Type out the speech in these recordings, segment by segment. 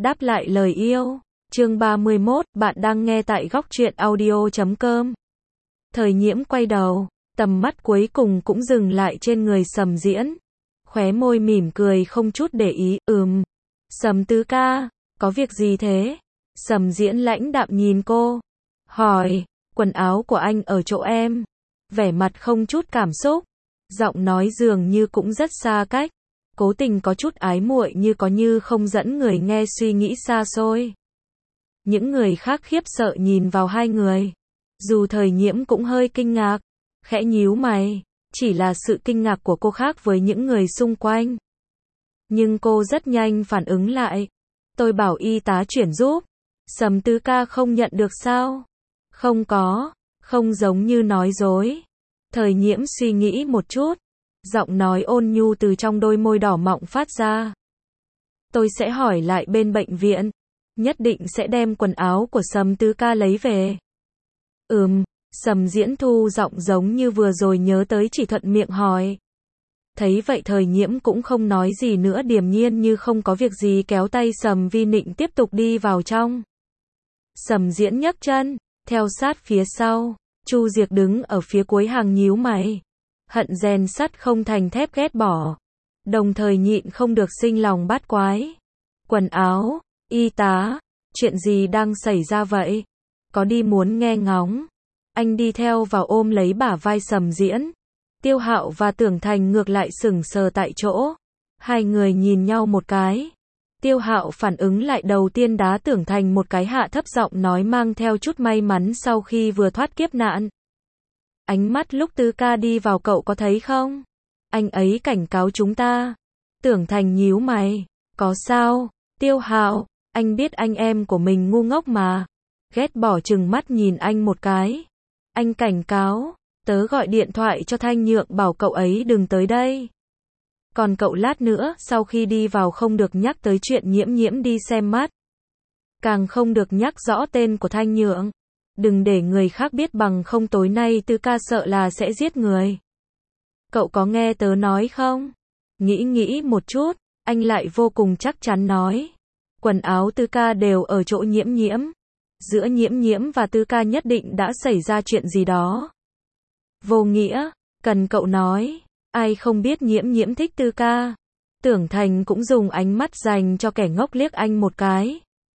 Đáp lại lời yêu. Chương 31, bạn đang nghe tại góc truyện audio.com. Thời Nhiễm quay đầu, tầm mắt cuối cùng cũng dừng lại trên người Sầm Diễn. Khóe môi mỉm cười không chút để ý, Sầm tứ ca, có việc gì thế? Sầm Diễn lãnh đạm nhìn cô, hỏi, quần áo của anh ở chỗ em. Vẻ mặt không chút cảm xúc, giọng nói dường như cũng rất xa cách, cố tình có chút ái muội như có như không dẫn người nghe suy nghĩ xa xôi. Những người khác khiếp sợ nhìn vào hai người. Dù Thời Nhiễm cũng hơi kinh ngạc, khẽ nhíu mày, chỉ là sự kinh ngạc của cô khác với những người xung quanh. Nhưng cô rất nhanh phản ứng lại. Tôi bảo y tá chuyển giúp. Sầm tứ ca không nhận được sao? Không có, không giống như nói dối. Thời Nhiễm suy nghĩ một chút, giọng nói ôn nhu từ trong đôi môi đỏ mọng phát ra. Tôi sẽ hỏi lại bên bệnh viện, nhất định sẽ đem quần áo của Sầm tứ ca lấy về. Sầm Diễn thu giọng giống như vừa rồi nhớ tới chỉ thuận miệng hỏi. Thấy vậy Thời Nhiễm cũng không nói gì nữa, điềm nhiên như không có việc gì kéo tay Sầm Vi Nịnh tiếp tục đi vào trong. Sầm Diễn nhấc chân, theo sát phía sau. Chu Diệc đứng ở phía cuối hàng nhíu mày, hận rèn sắt không thành thép ghét bỏ, đồng thời nhịn không được sinh lòng bát quái. Quần áo, y tá, chuyện gì đang xảy ra vậy? Có đi muốn nghe ngóng. Anh đi theo vào ôm lấy bả vai Sầm Diễn. Tiêu Hạo và Tưởng Thành ngược lại sững sờ tại chỗ. Hai người nhìn nhau một cái. Tiêu Hạo phản ứng lại đầu tiên đá Tưởng Thành một cái, hạ thấp giọng nói mang theo chút may mắn sau khi vừa thoát kiếp nạn. Ánh mắt lúc tứ ca đi vào cậu có thấy không? Anh ấy cảnh cáo chúng ta. Tưởng Thành nhíu mày. Có sao? Tiêu Hạo, anh biết anh em của mình ngu ngốc mà. Ghét bỏ trừng mắt nhìn anh một cái. Anh cảnh cáo, tớ gọi điện thoại cho Thanh Nhượng bảo cậu ấy đừng tới đây. Còn cậu lát nữa, sau khi đi vào không được nhắc tới chuyện Nhiễm Nhiễm đi xem mắt. Càng không được nhắc rõ tên của Thanh Nhượng. Đừng để người khác biết, bằng không tối nay tứ ca sợ là sẽ giết người. Cậu có nghe tớ nói không? Nghĩ một chút, anh lại vô cùng chắc chắn nói. Quần áo tứ ca đều ở chỗ Nhiễm Nhiễm. Giữa Nhiễm Nhiễm và tứ ca nhất định đã xảy ra chuyện gì đó. Vô nghĩa, cần cậu nói. Ai không biết Nhiễm Nhiễm thích tứ ca. Tưởng Thành cũng dùng ánh mắt dành cho kẻ ngốc liếc anh một cái.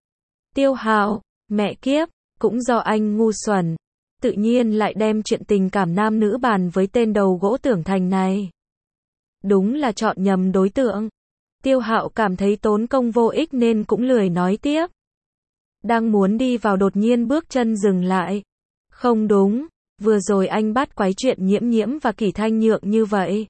Tiêu Hạo, mẹ kiếp, cũng do anh ngu xuẩn, tự nhiên lại đem chuyện tình cảm nam nữ bàn với tên đầu gỗ Tưởng Thành này. Đúng là chọn nhầm đối tượng. Tiêu Hạo cảm thấy tốn công vô ích nên cũng lười nói tiếp. Đang muốn đi vào đột nhiên bước chân dừng lại. Không đúng, vừa rồi anh bắt quái chuyện Nhiễm Nhiễm và Kỷ Thanh Nhượng như vậy.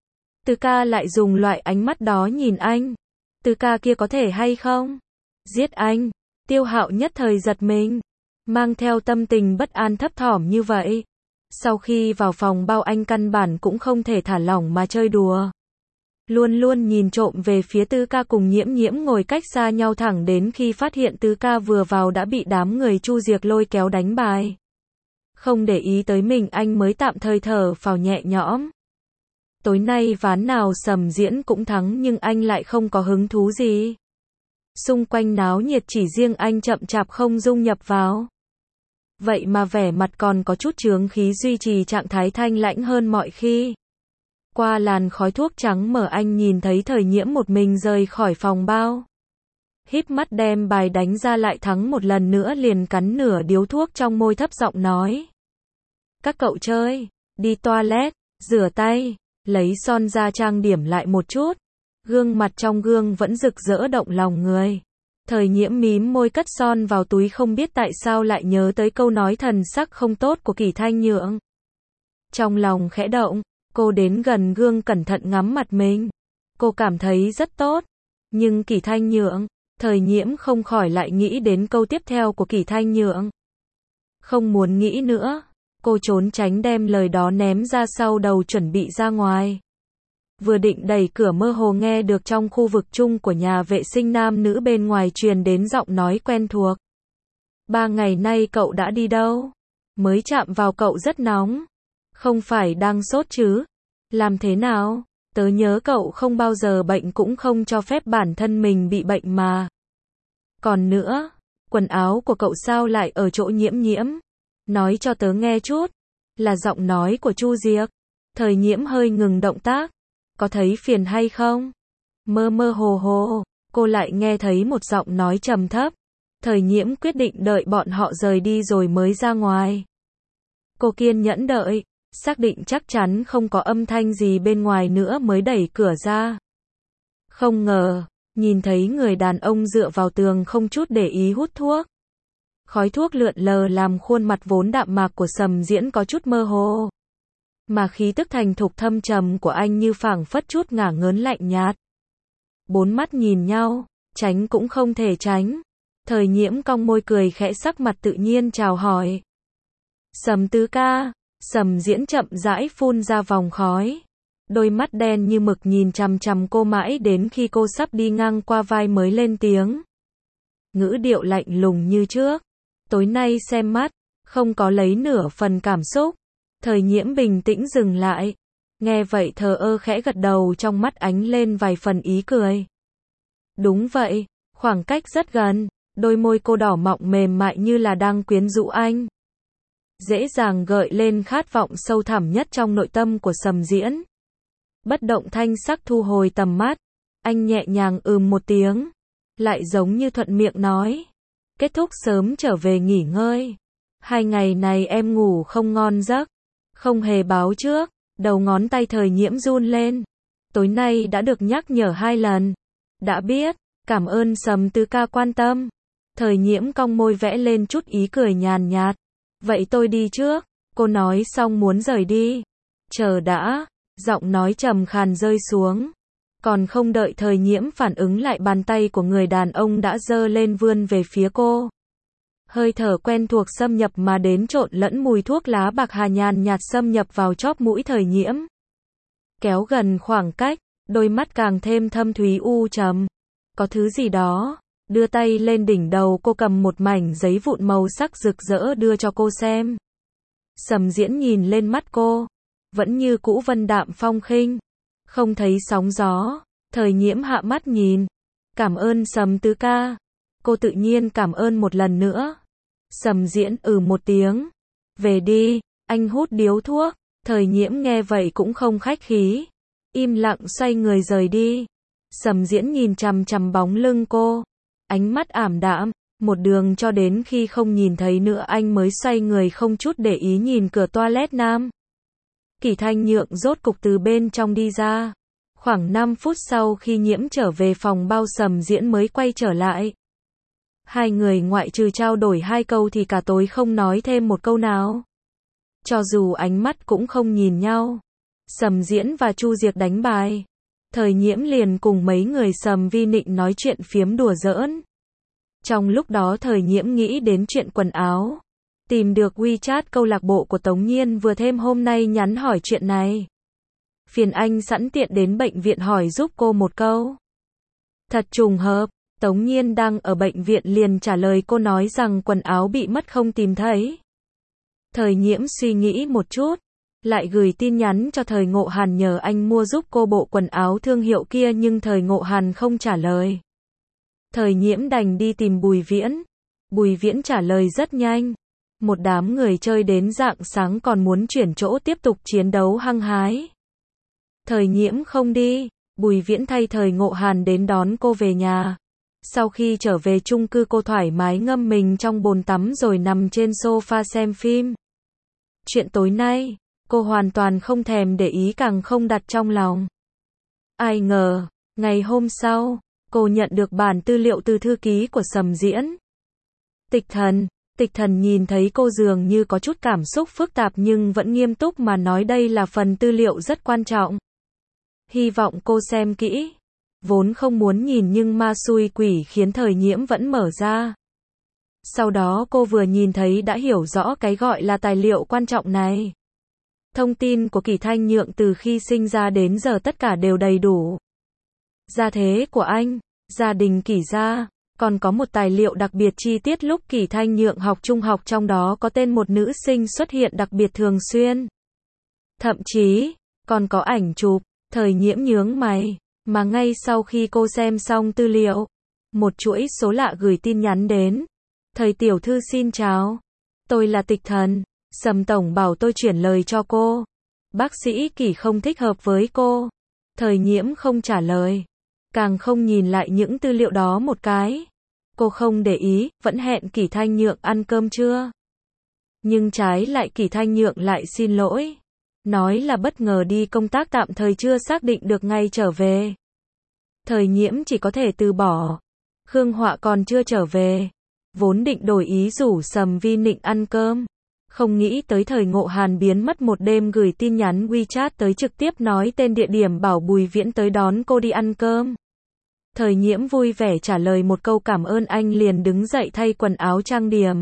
Tứ ca lại dùng loại ánh mắt đó nhìn anh. Tứ ca kia có thể hay không? Giết anh. Tiêu Hạo nhất thời giật mình, mang theo tâm tình bất an thấp thỏm như vậy. Sau khi vào phòng bao anh căn bản cũng không thể thả lỏng mà chơi đùa. Luôn luôn nhìn trộm về phía tứ ca cùng Nhiễm Nhiễm ngồi cách xa nhau, thẳng đến khi phát hiện tứ ca vừa vào đã bị đám người Chu Diệc lôi kéo đánh bài. Không để ý tới mình, anh mới tạm thời thở phào nhẹ nhõm. Tối nay ván nào Sầm Diễn cũng thắng nhưng anh lại không có hứng thú gì. Xung quanh náo nhiệt, chỉ riêng anh chậm chạp không dung nhập vào. Vậy mà vẻ mặt còn có chút chướng khí, duy trì trạng thái thanh lãnh hơn mọi khi. Qua làn khói thuốc trắng mở, anh nhìn thấy Thời Nhiễm một mình rời khỏi phòng bao. Híp mắt đem bài đánh ra, lại thắng một lần nữa, liền cắn nửa điếu thuốc trong môi, thấp giọng nói. Các cậu chơi, đi toilet, rửa tay, lấy son ra trang điểm lại một chút. Gương mặt trong gương vẫn rực rỡ động lòng người. Thời Nhiễm mím môi cất son vào túi, không biết tại sao lại nhớ tới câu nói thần sắc không tốt của Kỷ Thanh Nhượng. Trong lòng khẽ động, cô đến gần gương cẩn thận ngắm mặt mình. Cô cảm thấy rất tốt. Nhưng Kỷ Thanh Nhượng, Thời Nhiễm không khỏi lại nghĩ đến câu tiếp theo của Kỷ Thanh Nhượng. Không muốn nghĩ nữa, cô trốn tránh đem lời đó ném ra sau đầu, chuẩn bị ra ngoài. Vừa định đẩy cửa, mơ hồ nghe được trong khu vực chung của nhà vệ sinh nam nữ bên ngoài truyền đến giọng nói quen thuộc. 3 ngày nay cậu đã đi đâu? Mới chạm vào cậu rất nóng. Không phải đang sốt chứ? Làm thế nào? Tớ nhớ cậu không bao giờ bệnh, cũng không cho phép bản thân mình bị bệnh mà. Còn nữa, quần áo của cậu sao lại ở chỗ Nhiễm Nhiễm? Nói cho tớ nghe chút. Là giọng nói của Chu Diệc. Thời Nhiễm hơi ngừng động tác. Có thấy phiền hay không? Mơ mơ hồ hồ, cô lại nghe thấy một giọng nói trầm thấp. Thời Nhiễm quyết định đợi bọn họ rời đi rồi mới ra ngoài. Cô kiên nhẫn đợi, xác định chắc chắn không có âm thanh gì bên ngoài nữa mới đẩy cửa ra. Không ngờ, nhìn thấy người đàn ông dựa vào tường không chút để ý hút thuốc. Khói thuốc lượn lờ làm khuôn mặt vốn đạm mạc của Sầm Diễn có chút mơ hồ. Mà khí tức thành thục thâm trầm của anh như phảng phất chút ngả ngớn lạnh nhạt. Bốn mắt nhìn nhau, tránh cũng không thể tránh. Thời Nhiễm cong môi cười khẽ, sắc mặt tự nhiên chào hỏi. Sầm tứ ca. Sầm Diễn chậm rãi phun ra vòng khói. Đôi mắt đen như mực nhìn chằm chằm cô mãi đến khi cô sắp đi ngang qua vai mới lên tiếng. Ngữ điệu lạnh lùng như trước. Tối nay xem mắt, không có lấy nửa phần cảm xúc. Thời Nhiễm bình tĩnh dừng lại. Nghe vậy thờ ơ khẽ gật đầu, trong mắt ánh lên vài phần ý cười. Đúng vậy, khoảng cách rất gần. Đôi môi cô đỏ mọng mềm mại như là đang quyến rũ anh. Dễ dàng gợi lên khát vọng sâu thẳm nhất trong nội tâm của Sầm Diễn. Bất động thanh sắc thu hồi tầm mắt. Anh nhẹ nhàng một tiếng. Lại giống như thuận miệng nói. Kết thúc sớm trở về nghỉ ngơi. 2 ngày này em ngủ không ngon giấc. Không hề báo trước. Đầu ngón tay Thời Nhiễm run lên. Tối nay đã được nhắc nhở 2 lần. Đã biết, cảm ơn Sầm tứ ca quan tâm. Thời Nhiễm cong môi vẽ lên chút ý cười nhàn nhạt. Vậy tôi đi trước. Cô nói xong muốn rời đi. Chờ đã. Giọng nói trầm khàn rơi xuống. Còn không đợi Thời Nhiễm phản ứng lại, bàn tay của người đàn ông đã giơ lên vươn về phía cô. Hơi thở quen thuộc xâm nhập mà đến, trộn lẫn mùi thuốc lá bạc hà nhàn nhạt xâm nhập vào chóp mũi Thời Nhiễm. Kéo gần khoảng cách, đôi mắt càng thêm thâm thúy u trầm. Có thứ gì đó. Đưa tay lên đỉnh đầu cô, cầm một mảnh giấy vụn màu sắc rực rỡ đưa cho cô xem. Sầm Diễn nhìn lên mắt cô. Vẫn như cũ vân đạm phong khinh. Không thấy sóng gió. Thời Nhiễm hạ mắt nhìn. Cảm ơn Sầm tứ ca. Cô tự nhiên cảm ơn một lần nữa. Sầm Diễn một tiếng. Về đi, anh hút điếu thuốc. Thời Nhiễm nghe vậy cũng không khách khí. Im lặng xoay người rời đi. Sầm Diễn nhìn chằm chằm bóng lưng cô. Ánh mắt ảm đạm. Một đường cho đến khi không nhìn thấy nữa anh mới xoay người không chút để ý nhìn cửa toilet nam. Kỷ Thanh Nhượng rốt cục từ bên trong đi ra. Khoảng 5 phút sau khi Nhiễm trở về phòng bao, Sầm Diễn mới quay trở lại. Hai người ngoại trừ trao đổi 2 câu thì cả tối không nói thêm một câu nào. Cho dù ánh mắt cũng không nhìn nhau. Sầm Diễn và Chu Diệc đánh bài. Thời Nhiễm liền cùng mấy người Sầm Vi Nịnh nói chuyện phiếm đùa giỡn. Trong lúc đó Thời Nhiễm nghĩ đến chuyện quần áo. Tìm được WeChat câu lạc bộ của Tống Nhiên vừa thêm hôm nay nhắn hỏi chuyện này. Phiền anh sẵn tiện đến bệnh viện hỏi giúp cô một câu. Thật trùng hợp, Tống Nhiên đang ở bệnh viện liền trả lời cô nói rằng quần áo bị mất không tìm thấy. Thời Nhiễm suy nghĩ một chút, lại gửi tin nhắn cho Thời Ngộ Hàn nhờ anh mua giúp cô bộ quần áo thương hiệu kia, nhưng Thời Ngộ Hàn không trả lời. Thời Nhiễm đành đi tìm Bùi Viễn. Bùi Viễn trả lời rất nhanh. Một đám người chơi đến rạng sáng còn muốn chuyển chỗ tiếp tục chiến đấu hăng hái. Thời Nhiễm không đi. Bùi Viễn thay Thời Ngộ Hàn đến đón cô về nhà. Sau khi trở về chung cư, cô thoải mái ngâm mình trong bồn tắm rồi nằm trên sofa xem phim. Chuyện tối nay, cô hoàn toàn không thèm để ý, càng không đặt trong lòng. Ai ngờ, ngày hôm sau, cô nhận được bản tư liệu từ thư ký của Sầm Diễn. Tịch Thần nhìn thấy cô dường như có chút cảm xúc phức tạp nhưng vẫn nghiêm túc mà nói đây là phần tư liệu rất quan trọng. Hy vọng cô xem kỹ. Vốn không muốn nhìn nhưng ma xui quỷ khiến Thời Nhiễm vẫn mở ra. Sau đó cô vừa nhìn thấy đã hiểu rõ cái gọi là tài liệu quan trọng này. Thông tin của Kỷ Thanh Nhượng từ khi sinh ra đến giờ tất cả đều đầy đủ. Gia thế của anh, gia đình Kỷ gia, còn có một tài liệu đặc biệt chi tiết lúc Kỷ Thanh Nhượng học trung học, trong đó có tên một nữ sinh xuất hiện đặc biệt thường xuyên. Thậm chí, còn có ảnh chụp. Thời Nhiễm nhướng mày, mà ngay sau khi cô xem xong tư liệu, Một chuỗi số lạ gửi tin nhắn đến. Thầy tiểu thư xin chào. Tôi là Tịch Thần. Sầm tổng bảo tôi chuyển lời cho cô. Bác sĩ Kỷ không thích hợp với cô. Thời Nhiễm không trả lời. Càng không nhìn lại những tư liệu đó một cái. Cô không để ý, vẫn hẹn Kỷ Thanh Nhượng ăn cơm trưa. Nhưng trái lại Kỷ Thanh Nhượng lại xin lỗi. Nói là bất ngờ đi công tác tạm thời chưa xác định được ngày trở về. Thời Nhiễm chỉ có thể từ bỏ. Khương Họa còn chưa trở về. Vốn định đổi ý rủ Sầm Vi Nịnh ăn cơm. Không nghĩ tới Thời Ngộ Hàn biến mất một đêm gửi tin nhắn WeChat tới trực tiếp nói tên địa điểm bảo Bùi Viễn tới đón cô đi ăn cơm. Thời Nhiễm vui vẻ trả lời một câu cảm ơn anh liền đứng dậy thay quần áo trang điểm.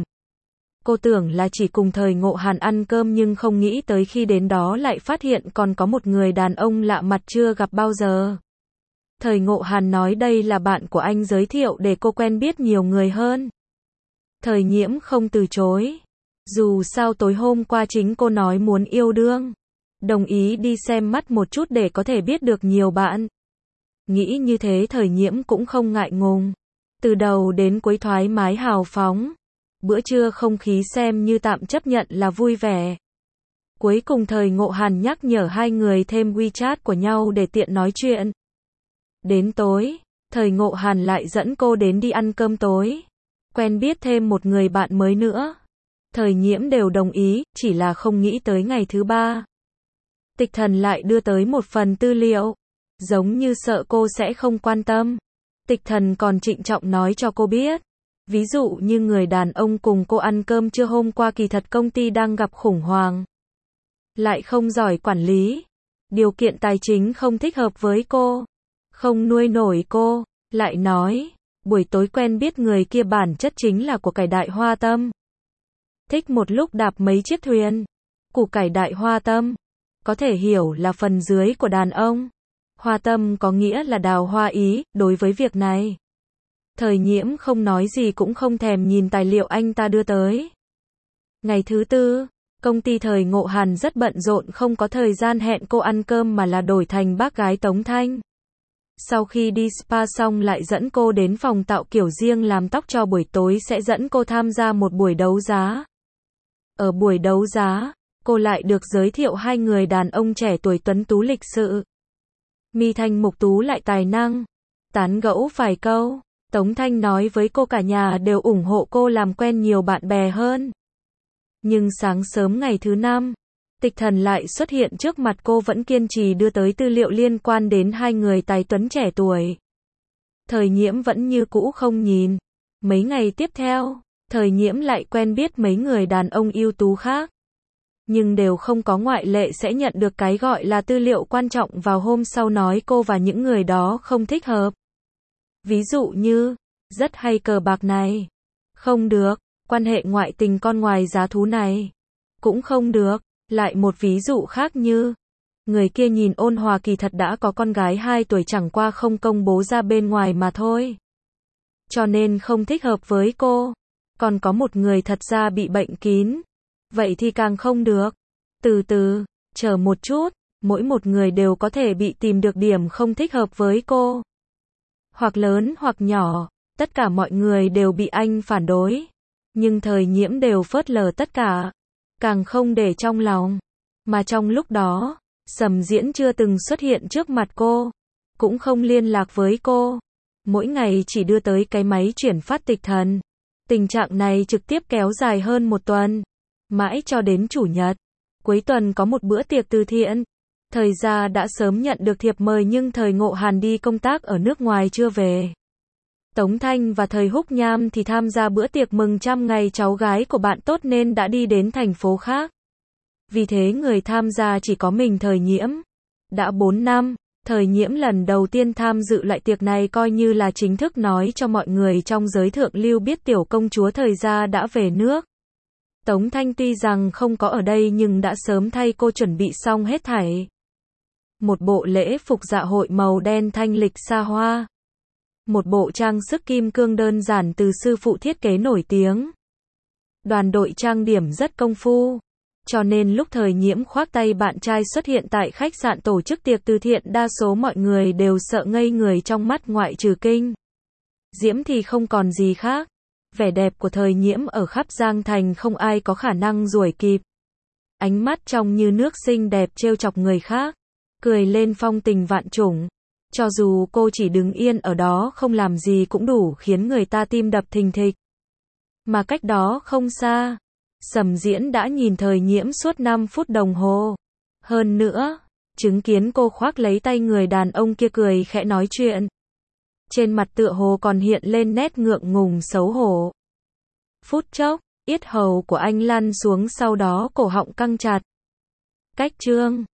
Cô tưởng là chỉ cùng Thời Ngộ Hàn ăn cơm nhưng không nghĩ tới khi đến đó lại phát hiện còn có một người đàn ông lạ mặt chưa gặp bao giờ. Thời Ngộ Hàn nói đây là bạn của anh giới thiệu để cô quen biết nhiều người hơn. Thời Nhiễm không từ chối. Dù sao tối hôm qua chính cô nói muốn yêu đương. Đồng ý đi xem mắt một chút để có thể biết được nhiều bạn. Nghĩ như thế Thời Nhiễm cũng không ngại ngùng. Từ đầu đến cuối thoải mái hào phóng. Bữa trưa không khí xem như tạm chấp nhận là vui vẻ. Cuối cùng Thời Ngộ Hàn nhắc nhở hai người thêm WeChat của nhau để tiện nói chuyện. Đến tối, Thời Ngộ Hàn lại dẫn cô đến đi ăn cơm tối. Quen biết thêm một người bạn mới nữa. Thời Nhiễm đều đồng ý, chỉ là không nghĩ tới ngày thứ ba. Tịch Thần lại đưa tới một phần tư liệu. Giống như sợ cô sẽ không quan tâm. Tịch Thần còn trịnh trọng nói cho cô biết. Ví dụ như người đàn ông cùng cô ăn cơm trưa hôm qua kỳ thật công ty đang gặp khủng hoảng. Lại không giỏi quản lý. Điều kiện tài chính không thích hợp với cô. Không nuôi nổi cô. Lại nói, buổi tối quen biết người kia bản chất chính là của cải đại hoa tâm. Thích một lúc đạp mấy chiếc thuyền. Củ cải đại hoa tâm. Có thể hiểu là phần dưới của đàn ông. Hoa tâm có nghĩa là đào hoa ý, đối với việc này. Thời Nhiễm không nói gì cũng không thèm nhìn tài liệu anh ta đưa tới. Ngày thứ tư, công ty Thời Ngộ Hàn rất bận rộn không có thời gian hẹn cô ăn cơm mà là đổi thành bác gái Tống Thanh. Sau khi đi spa xong lại dẫn cô đến phòng tạo kiểu riêng làm tóc cho buổi tối sẽ dẫn cô tham gia một buổi đấu giá. Ở buổi đấu giá, cô lại được giới thiệu hai người đàn ông trẻ tuổi tuấn tú lịch sự. Mi Thanh Mục Tú lại tài năng. Tán gẫu vài câu, Tống Thanh nói với cô cả nhà đều ủng hộ cô làm quen nhiều bạn bè hơn. Nhưng sáng sớm ngày thứ năm, Tịch Thần lại xuất hiện trước mặt cô vẫn kiên trì đưa tới tư liệu liên quan đến hai người tài tuấn trẻ tuổi. Thời Nhiễm vẫn như cũ không nhìn. Mấy ngày tiếp theo, Thời Nhiễm lại quen biết mấy người đàn ông ưu tú khác. Nhưng đều không có ngoại lệ sẽ nhận được cái gọi là tư liệu quan trọng vào hôm sau nói cô và những người đó không thích hợp. Ví dụ như, rất hay cờ bạc này. Không được, quan hệ ngoại tình con ngoài giá thú này. Cũng không được. Lại một ví dụ khác như, người kia nhìn ôn hòa kỳ thật đã có con gái 2 tuổi chẳng qua không công bố ra bên ngoài mà thôi. Cho nên không thích hợp với cô. Còn có một người thật ra bị bệnh kín. Vậy thì càng không được. Từ từ, chờ một chút, mỗi một người đều có thể bị tìm được điểm không thích hợp với cô. Hoặc lớn hoặc nhỏ, tất cả mọi người đều bị anh phản đối. Nhưng Thời Nhiễm đều phớt lờ tất cả. Càng không để trong lòng. Mà trong lúc đó, Sầm Diễn chưa từng xuất hiện trước mặt cô. Cũng không liên lạc với cô. Mỗi ngày chỉ đưa tới cái máy chuyển phát Tịch Thần. Tình trạng này trực tiếp kéo dài hơn một tuần. Mãi cho đến Chủ nhật. Cuối tuần có một bữa tiệc từ thiện. Thời gia đã sớm nhận được thiệp mời nhưng Thời Ngộ Hàn đi công tác ở nước ngoài chưa về. Tống Thanh và Thời Húc Nham thì tham gia bữa tiệc mừng 100 ngày cháu gái của bạn tốt nên đã đi đến thành phố khác. Vì thế người tham gia chỉ có mình Thời Nhiễm. Đã 4 năm, Thời Nhiễm lần đầu tiên tham dự lại tiệc này coi như là chính thức nói cho mọi người trong giới thượng lưu biết tiểu công chúa Thời gia đã về nước. Tống Thanh tuy rằng không có ở đây nhưng đã sớm thay cô chuẩn bị xong hết thảy. Một bộ lễ phục dạ hội màu đen thanh lịch xa hoa. Một bộ trang sức kim cương đơn giản từ sư phụ thiết kế nổi tiếng. Đoàn đội trang điểm rất công phu. Cho nên lúc Thời Nhiễm khoác tay bạn trai xuất hiện tại khách sạn tổ chức tiệc từ thiện đa số mọi người đều sợ ngây người trong mắt ngoại trừ Kinh. diễm thì không còn gì khác. Vẻ đẹp của thời nhiễm ở khắp Giang Thành không ai có khả năng đuổi kịp. Ánh mắt trong như nước xinh đẹp trêu chọc người khác, cười lên phong tình vạn trùng. Cho dù cô chỉ đứng yên ở đó không làm gì cũng đủ khiến người ta tim đập thình thịch. Mà cách đó không xa, Sầm Diễn đã nhìn thời nhiễm suốt 5 phút đồng hồ. Hơn nữa, chứng kiến cô khoác lấy tay người đàn ông kia cười khẽ nói chuyện. Trên mặt tựa hồ còn hiện lên nét ngượng ngùng xấu hổ. Phút chốc, yết hầu của anh lăn xuống, sau đó cổ họng căng chặt. Cách chương